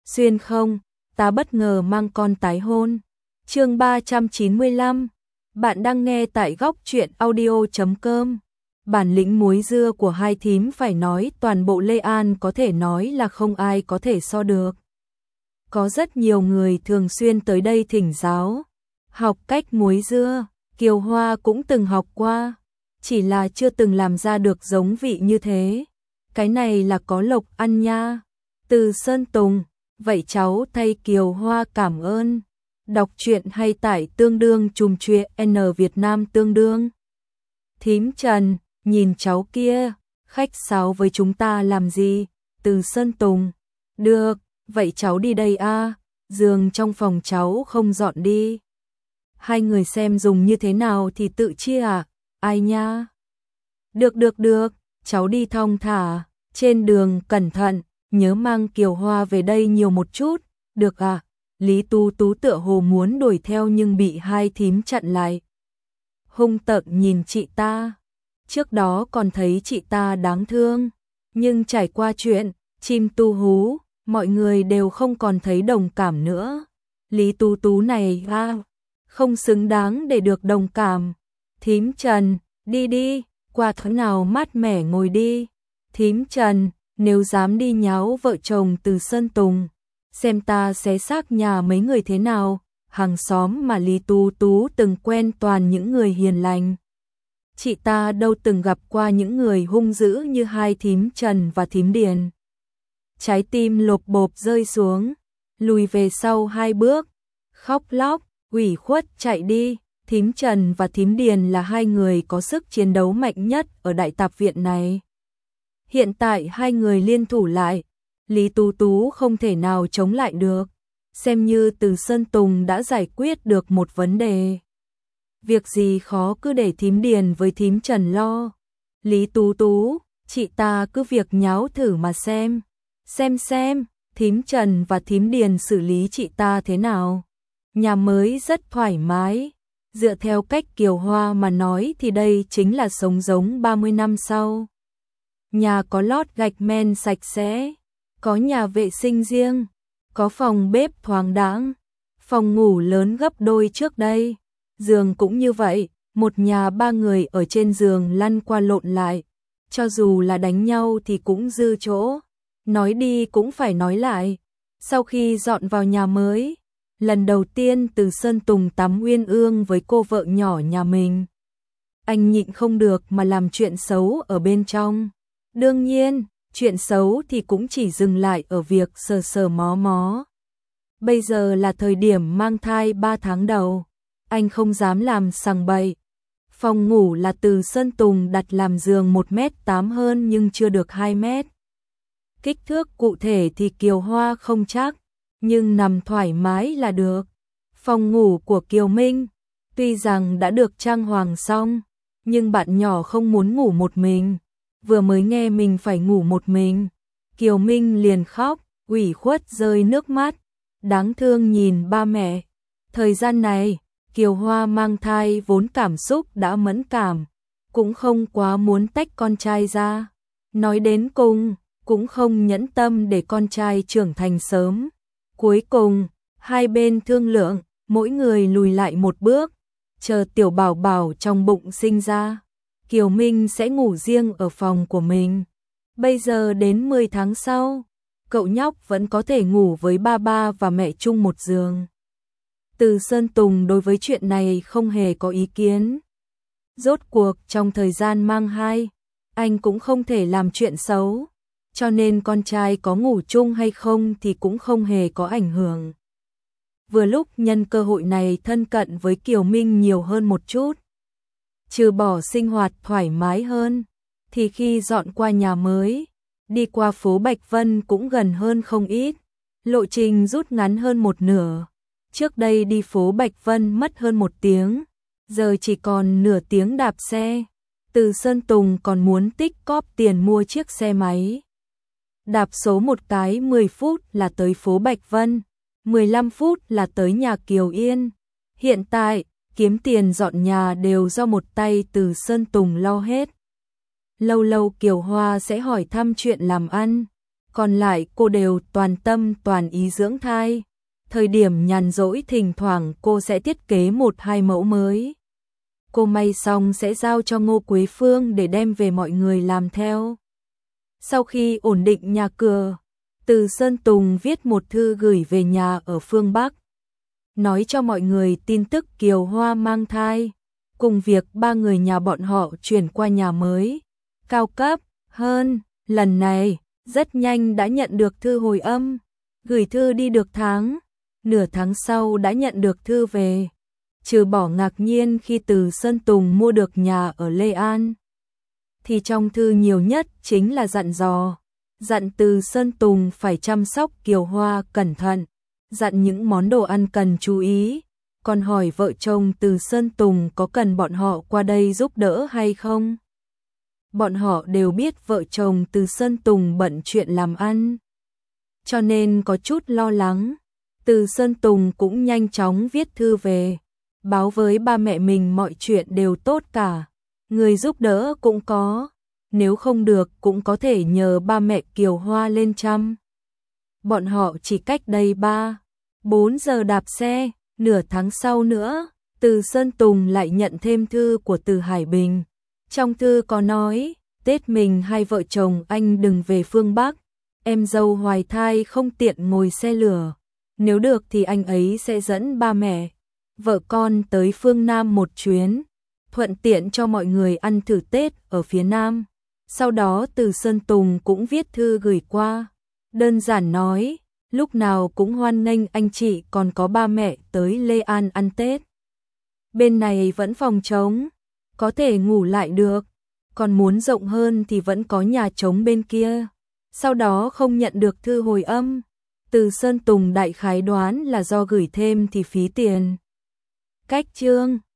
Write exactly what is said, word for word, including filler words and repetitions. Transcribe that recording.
xuyên không, ta bất ngờ mang con tái hôn. Chương ba trăm chín mươi lăm. Bạn đang nghe tại góc truyện audio chấm com. Bản lĩnh muối dưa của hai thím phải nói toàn bộ Lê An có thể nói là không ai có thể so được. Có rất nhiều người thường xuyên tới đây thỉnh giáo, học cách muối dưa, Kiều Hoa cũng từng học qua, chỉ là chưa từng làm ra được giống vị như thế. Cái này là có lộc ăn nha. Từ Sơn Tùng, vậy cháu thay Kiều Hoa cảm ơn. Đọc truyện hay tải tương đương chùm truyện N Việt Nam tương đương. Thím Trần, nhìn cháu kia, khách sáo với chúng ta làm gì? Từ Sơn Tùng, được, vậy cháu đi đây a, giường trong phòng cháu không dọn đi. Hai người xem dùng như thế nào thì tự chia à? Ai nha? Được được được, cháu đi thong thả, trên đường cẩn thận, nhớ mang Kiều Hoa về đây nhiều một chút, được à? Lý Tú Tú tựa hồ muốn đuổi theo nhưng bị hai thím chặn lại. Hung tợn nhìn chị ta, trước đó còn thấy chị ta đáng thương, nhưng trải qua chuyện chim tu hú, mọi người đều không còn thấy đồng cảm nữa. Lý Tú Tú này à, không xứng đáng để được đồng cảm. Thím Trần, đi đi, qua thế nào mát mẻ ngồi đi. Thím Trần, nếu dám đi nháo vợ chồng Từ Sơn Tùng, xem ta xé xác nhà mấy người thế nào. Hàng xóm mà Lý Tú Tú từng quen toàn những người hiền lành. Chị ta đâu từng gặp qua những người hung dữ như hai thím Trần và thím Điền. Trái tim lộp bộp rơi xuống, lùi về sau hai bước, khóc lóc, ủy khuất chạy đi. Thím Trần và thím Điền là hai người có sức chiến đấu mạnh nhất ở đại tạp viện này. Hiện tại hai người liên thủ lại, Lý Tú Tú không thể nào chống lại được, xem như Từ Sơn Tùng đã giải quyết được một vấn đề. Việc gì khó cứ để thím Điền với thím Trần lo. Lý Tú Tú, chị ta cứ việc nháo thử mà xem. Xem xem, thím Trần và thím Điền xử lý chị ta thế nào. Nhà mới rất thoải mái. Dựa theo cách Kiều Hoa mà nói thì đây chính là sống giống ba mươi năm sau. Nhà có lót gạch men sạch sẽ, có nhà vệ sinh riêng, có phòng bếp thoáng đãng, phòng ngủ lớn gấp đôi trước đây. Giường cũng như vậy, một nhà ba người ở trên giường lăn qua lộn lại. Cho dù là đánh nhau thì cũng dư chỗ. Nói đi cũng phải nói lại. Sau khi dọn vào nhà mới, lần đầu tiên Từ Sơn Tùng tắm uyên ương với cô vợ nhỏ nhà mình, anh nhịn không được mà làm chuyện xấu ở bên trong. Đương nhiên, chuyện xấu thì cũng chỉ dừng lại ở việc sờ sờ mó mó. Bây giờ là thời điểm mang thai ba tháng đầu, anh không dám làm sằng bậy. Phòng ngủ là Từ Sơn Tùng đặt làm giường một mét tám hơn nhưng chưa được hai mét. Kích thước cụ thể thì Kiều Hoa không chắc, nhưng nằm thoải mái là được. Phòng ngủ của Kiều Minh, tuy rằng đã được trang hoàng xong, nhưng bạn nhỏ không muốn ngủ một mình. Vừa mới nghe mình phải ngủ một mình, Kiều Minh liền khóc, ủy khuất rơi nước mắt, đáng thương nhìn ba mẹ. Thời gian này, Kiều Hoa mang thai vốn cảm xúc đã mẫn cảm, cũng không quá muốn tách con trai ra. Nói đến cùng, cũng không nhẫn tâm để con trai trưởng thành sớm. Cuối cùng, hai bên thương lượng, mỗi người lùi lại một bước, chờ tiểu bảo bảo trong bụng sinh ra. Kiều Minh sẽ ngủ riêng ở phòng của mình. Bây giờ đến mười tháng sau, cậu nhóc vẫn có thể ngủ với ba ba và mẹ chung một giường. Từ Sơn Tùng đối với chuyện này không hề có ý kiến. Rốt cuộc trong thời gian mang thai, anh cũng không thể làm chuyện xấu, cho nên con trai có ngủ chung hay không thì cũng không hề có ảnh hưởng. Vừa lúc nhân cơ hội này thân cận với Kiều Minh nhiều hơn một chút. Trừ bỏ sinh hoạt thoải mái hơn, thì khi dọn qua nhà mới, đi qua phố Bạch Vân cũng gần hơn không ít, lộ trình rút ngắn hơn một nửa. Trước đây đi phố Bạch Vân mất hơn một tiếng, giờ chỉ còn nửa tiếng đạp xe. Từ Sơn Tùng còn muốn tích cóp tiền mua chiếc xe máy. Đạp số một cái mười phút là tới phố Bạch Vân, mười lăm phút là tới nhà Kiều Yên. Hiện tại, kiếm tiền dọn nhà đều do một tay Từ Sơn Tùng lo hết. Lâu lâu Kiều Hoa sẽ hỏi thăm chuyện làm ăn, còn lại cô đều toàn tâm toàn ý dưỡng thai. Thời điểm nhàn rỗi thỉnh thoảng cô sẽ thiết kế một hai mẫu mới. Cô may xong sẽ giao cho Ngô Quế Phương để đem về mọi người làm theo. Sau khi ổn định nhà cửa, Từ Sơn Tùng viết một thư gửi về nhà ở phương Bắc, nói cho mọi người tin tức Kiều Hoa mang thai, cùng việc ba người nhà bọn họ chuyển qua nhà mới, cao cấp hơn. Lần này, rất nhanh đã nhận được thư hồi âm, gửi thư đi được tháng, nửa tháng sau đã nhận được thư về. Trừ bỏ ngạc nhiên khi Từ Sơn Tùng mua được nhà ở Lê An, thì trong thư nhiều nhất chính là dặn dò, dặn Từ Sơn Tùng phải chăm sóc Kiều Hoa cẩn thận, dặn những món đồ ăn cần chú ý, còn hỏi vợ chồng Từ Sơn Tùng có cần bọn họ qua đây giúp đỡ hay không. Bọn họ đều biết vợ chồng Từ Sơn Tùng bận chuyện làm ăn, cho nên có chút lo lắng. Từ Sơn Tùng cũng nhanh chóng viết thư về, báo với ba mẹ mình mọi chuyện đều tốt cả, người giúp đỡ cũng có, nếu không được cũng có thể nhờ ba mẹ Kiều Hoa lên chăm. Bọn họ chỉ cách đây ba, bốn giờ đạp xe. Nửa tháng sau nữa, Từ Sơn Tùng lại nhận thêm thư của Từ Hải Bình. Trong thư có nói, Tết mình hai vợ chồng anh đừng về phương Bắc, em dâu hoài thai không tiện ngồi xe lửa. Nếu được thì anh ấy sẽ dẫn ba mẹ, vợ con tới phương Nam một chuyến, thuận tiện cho mọi người ăn thử Tết ở phía Nam. Sau đó Từ Sơn Tùng cũng viết thư gửi qua, đơn giản nói, lúc nào cũng hoan nghênh anh chị còn có ba mẹ tới Lê An ăn Tết. Bên này vẫn phòng trống, có thể ngủ lại được, còn muốn rộng hơn thì vẫn có nhà trống bên kia. Sau đó không nhận được thư hồi âm, Từ Sơn Tùng đại khái đoán là do gửi thêm thì phí tiền. Cách chương